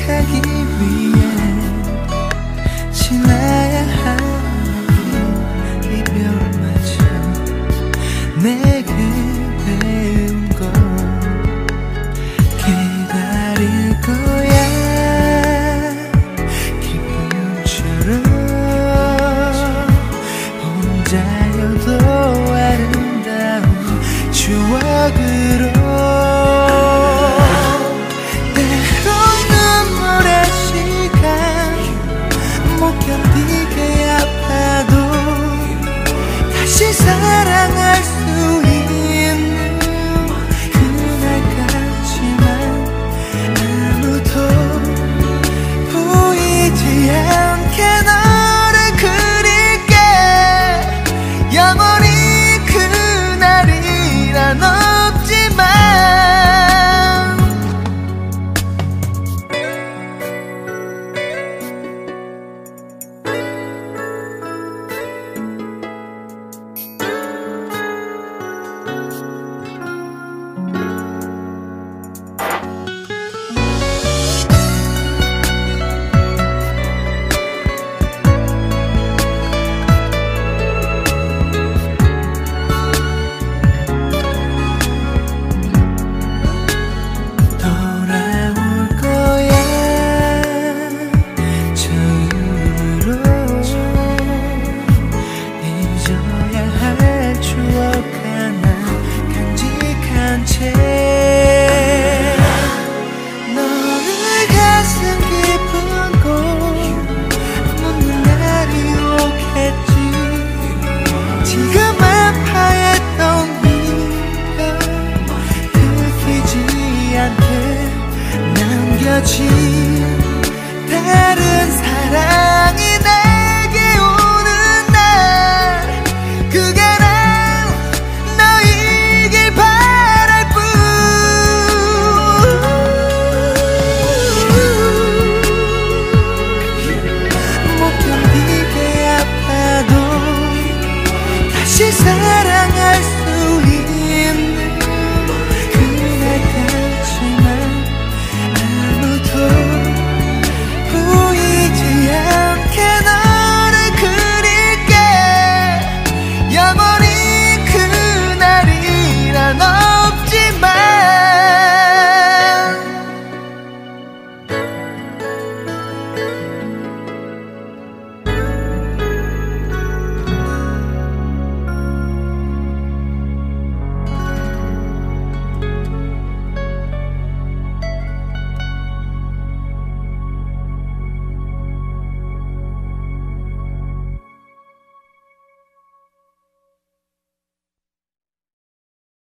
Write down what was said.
가기 위해 지나야 할 이별을 맞아 내게 배운 건 기다릴 거야. 기쁨처럼 혼자여도 아름다운 추억으로 견디게 아파도 다시 사랑할 수 있는 그날까지만 아무도 보이지 않게 너를 그릴게. 영원히 그날이란 없지만 너를 가슴 깊은 곳 묻는 날이 오겠지. 지금 아파했던 이별 들키지 않게 남겨진